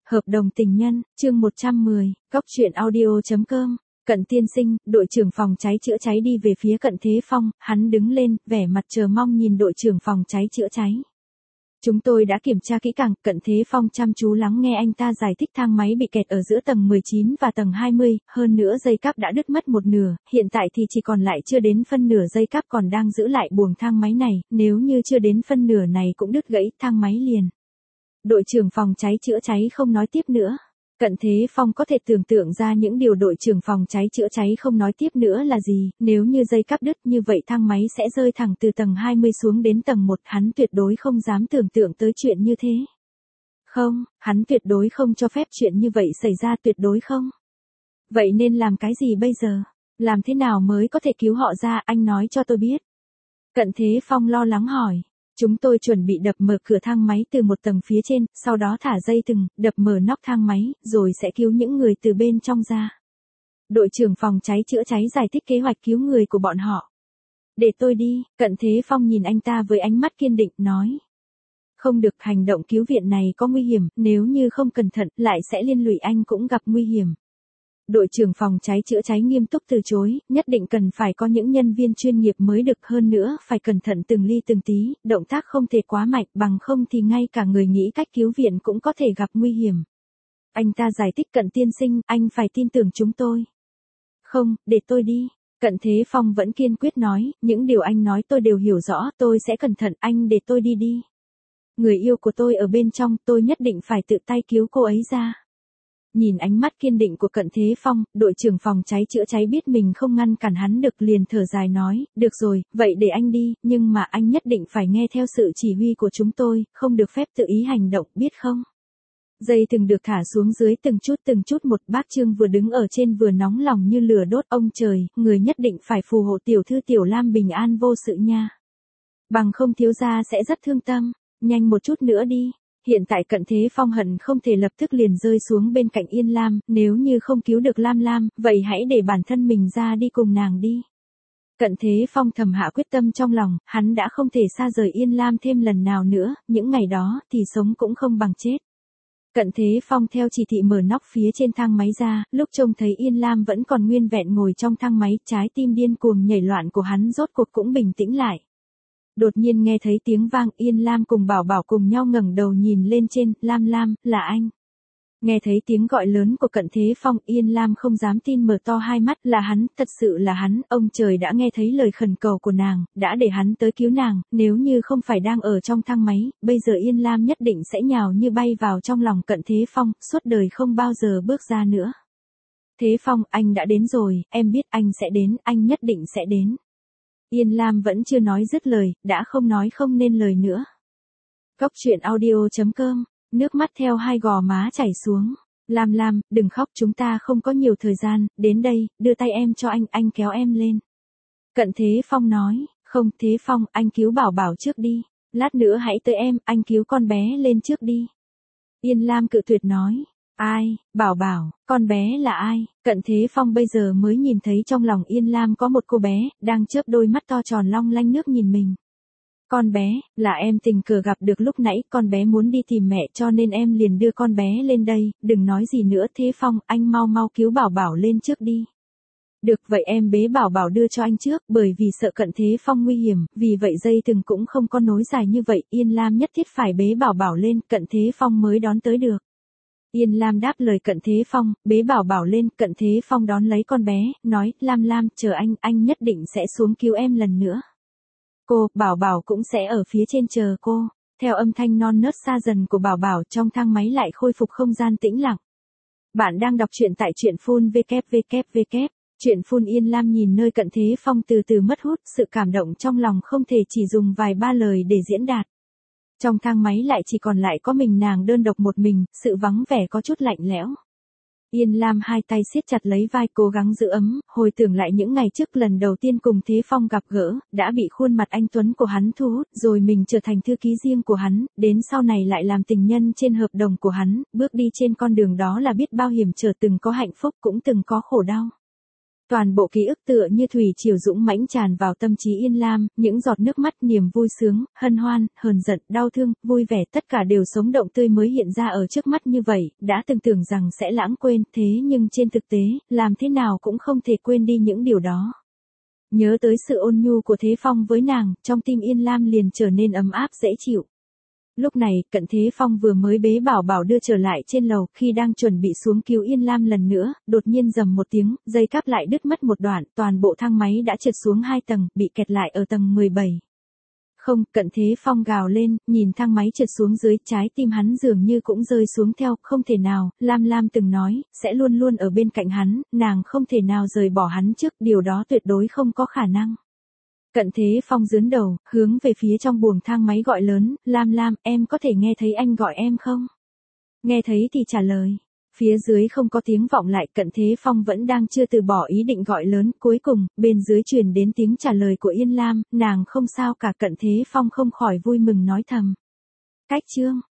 Hợp đồng tình nhân, chương 110, Cóc truyện audio.com. Cận tiên sinh, đội trưởng phòng cháy chữa cháy đi về phía Cận Thế Phong, hắn đứng lên, vẻ mặt chờ mong nhìn đội trưởng phòng cháy chữa cháy. Chúng tôi đã kiểm tra kỹ càng, Cận Thế Phong chăm chú lắng nghe anh ta giải thích thang máy bị kẹt ở giữa tầng 19 và tầng 20, hơn nữa dây cáp đã đứt mất một nửa, hiện tại thì chỉ còn lại chưa đến phân nửa dây cáp còn đang giữ lại buồng thang máy này, nếu như chưa đến phân nửa này cũng đứt gãy, thang máy liền. Đội trưởng phòng cháy chữa cháy không nói tiếp nữa. Cận Thế Phong có thể tưởng tượng ra những điều đội trưởng phòng cháy chữa cháy không nói tiếp nữa là gì, nếu như dây cáp đứt như vậy thang máy sẽ rơi thẳng từ tầng 20 xuống đến tầng 1, hắn tuyệt đối không dám tưởng tượng tới chuyện như thế. Không, hắn tuyệt đối không cho phép chuyện như vậy xảy ra, tuyệt đối không. Vậy nên làm cái gì bây giờ? Làm thế nào mới có thể cứu họ ra, anh nói cho tôi biết. Cận Thế Phong lo lắng hỏi. Chúng tôi chuẩn bị đập mở cửa thang máy từ một tầng phía trên, sau đó thả dây thừng, đập mở nóc thang máy, rồi sẽ cứu những người từ bên trong ra. Đội trưởng phòng cháy chữa cháy giải thích kế hoạch cứu người của bọn họ. Để tôi đi, Cận Thế Phong nhìn anh ta với ánh mắt kiên định, nói. Không được, hành động cứu viện này có nguy hiểm, nếu như không cẩn thận, lại sẽ liên lụy anh cũng gặp nguy hiểm. Đội trưởng phòng cháy chữa cháy nghiêm túc từ chối, nhất định cần phải có những nhân viên chuyên nghiệp mới được, hơn nữa phải cẩn thận từng ly từng tí, động tác không thể quá mạnh, bằng không thì ngay cả người nghĩ cách cứu viện cũng có thể gặp nguy hiểm. Anh ta giải thích, Cận tiên sinh, anh phải tin tưởng chúng tôi. Không, để tôi đi. Cận Thế Phong vẫn kiên quyết nói, những điều anh nói tôi đều hiểu rõ, tôi sẽ cẩn thận, anh để tôi đi đi. Người yêu của tôi ở bên trong, tôi nhất định phải tự tay cứu cô ấy ra. Nhìn ánh mắt kiên định của Cận Thế Phong, đội trưởng phòng cháy chữa cháy biết mình không ngăn cản hắn được, liền thở dài nói, được rồi, vậy để anh đi, nhưng mà anh nhất định phải nghe theo sự chỉ huy của chúng tôi, không được phép tự ý hành động, biết không? Dây thừng được thả xuống dưới từng chút một, bác Trương vừa đứng ở trên vừa nóng lòng như lửa đốt, ông trời, người nhất định phải phù hộ tiểu thư Tiểu Lam bình an vô sự nha. Bằng không thiếu gia sẽ rất thương tâm, nhanh một chút nữa đi. Hiện tại Cận Thế Phong hận không thể lập tức liền rơi xuống bên cạnh Yên Lam, nếu như không cứu được Lam Lam, vậy hãy để bản thân mình ra đi cùng nàng đi. Cận Thế Phong thầm hạ quyết tâm trong lòng, hắn đã không thể xa rời Yên Lam thêm lần nào nữa, những ngày đó thì sống cũng không bằng chết. Cận Thế Phong theo chỉ thị mở nóc phía trên thang máy ra, lúc trông thấy Yên Lam vẫn còn nguyên vẹn ngồi trong thang máy, trái tim điên cuồng nhảy loạn của hắn rốt cuộc cũng bình tĩnh lại. Đột nhiên nghe thấy tiếng vang, Yên Lam cùng Bảo Bảo cùng nhau ngẩng đầu nhìn lên trên, Lam Lam, là anh. Nghe thấy tiếng gọi lớn của Cận Thế Phong, Yên Lam không dám tin mở to hai mắt, là hắn, thật sự là hắn, ông trời đã nghe thấy lời khẩn cầu của nàng, đã để hắn tới cứu nàng, nếu như không phải đang ở trong thang máy, bây giờ Yên Lam nhất định sẽ nhào như bay vào trong lòng Cận Thế Phong, suốt đời không bao giờ bước ra nữa. Thế Phong, anh đã đến rồi, em biết anh sẽ đến, anh nhất định sẽ đến. Yên Lam vẫn chưa nói dứt lời, đã không nói không nên lời nữa. Cóc truyện audio.com, nước mắt theo hai gò má chảy xuống. Lam Lam, đừng khóc, chúng ta không có nhiều thời gian, đến đây, đưa tay em cho anh kéo em lên. Cận Thế Phong nói, không, Thế Phong, anh cứu Bảo Bảo trước đi, lát nữa hãy tới em, anh cứu con bé lên trước đi. Yên Lam cự tuyệt nói. Ai, Bảo Bảo, con bé là ai? Cận Thế Phong bây giờ mới nhìn thấy trong lòng Yên Lam có một cô bé, đang chớp đôi mắt to tròn long lanh nước nhìn mình. Con bé, là em tình cờ gặp được lúc nãy, con bé muốn đi tìm mẹ cho nên em liền đưa con bé lên đây, đừng nói gì nữa Thế Phong, anh mau mau cứu Bảo Bảo lên trước đi. Được vậy em bế Bảo Bảo đưa cho anh trước, bởi vì sợ Cận Thế Phong nguy hiểm, vì vậy dây thừng cũng không có nối dài như vậy, Yên Lam nhất thiết phải bế Bảo Bảo lên, Cận Thế Phong mới đón tới được. Yên Lam đáp lời Cận Thế Phong, bế Bảo Bảo lên, Cận Thế Phong đón lấy con bé, nói, Lam Lam, chờ anh nhất định sẽ xuống cứu em lần nữa. Cô, Bảo Bảo cũng sẽ ở phía trên chờ cô. Theo âm thanh non nớt xa dần của Bảo Bảo, trong thang máy lại khôi phục không gian tĩnh lặng. Bạn đang đọc truyện tại truyện phun www. Truyện phun. Yên Lam nhìn nơi Cận Thế Phong từ từ mất hút, sự cảm động trong lòng không thể chỉ dùng vài ba lời để diễn đạt. Trong thang máy lại chỉ còn lại có mình nàng đơn độc một mình, sự vắng vẻ có chút lạnh lẽo. Yên Lam hai tay siết chặt lấy vai cố gắng giữ ấm, hồi tưởng lại những ngày trước lần đầu tiên cùng Thế Phong gặp gỡ, đã bị khuôn mặt anh tuấn của hắn thu hút, rồi mình trở thành thư ký riêng của hắn, đến sau này lại làm tình nhân trên hợp đồng của hắn, bước đi trên con đường đó là biết bao hiểm trở, từng có hạnh phúc cũng từng có khổ đau. Toàn bộ ký ức tựa như thủy triều dũng mãnh tràn vào tâm trí Yên Lam, những giọt nước mắt, niềm vui sướng, hân hoan, hờn giận, đau thương, vui vẻ, tất cả đều sống động tươi mới hiện ra ở trước mắt như vậy, đã từng tưởng rằng sẽ lãng quên, thế nhưng trên thực tế, làm thế nào cũng không thể quên đi những điều đó. Nhớ tới sự ôn nhu của Thế Phong với nàng, trong tim Yên Lam liền trở nên ấm áp dễ chịu. Lúc này, Cận Thế Phong vừa mới bế Bảo Bảo đưa trở lại trên lầu, khi đang chuẩn bị xuống cứu Yên Lam lần nữa, đột nhiên rầm một tiếng, dây cáp lại đứt mất một đoạn, toàn bộ thang máy đã trượt xuống 2 tầng, bị kẹt lại ở tầng 17. Không, Cận Thế Phong gào lên, nhìn thang máy trượt xuống dưới, trái tim hắn dường như cũng rơi xuống theo, không thể nào, Lam từng nói, sẽ luôn luôn ở bên cạnh hắn, nàng không thể nào rời bỏ hắn trước, điều đó tuyệt đối không có khả năng. Cận Thế Phong giương đầu, hướng về phía trong buồng thang máy gọi lớn, Lam, em có thể nghe thấy anh gọi em không? Nghe thấy thì trả lời. Phía dưới không có tiếng vọng lại, Cận Thế Phong vẫn đang chưa từ bỏ ý định gọi lớn, cuối cùng, bên dưới truyền đến tiếng trả lời của Yên Lam, nàng không sao cả. Cận Thế Phong không khỏi vui mừng nói thầm. Cách chương.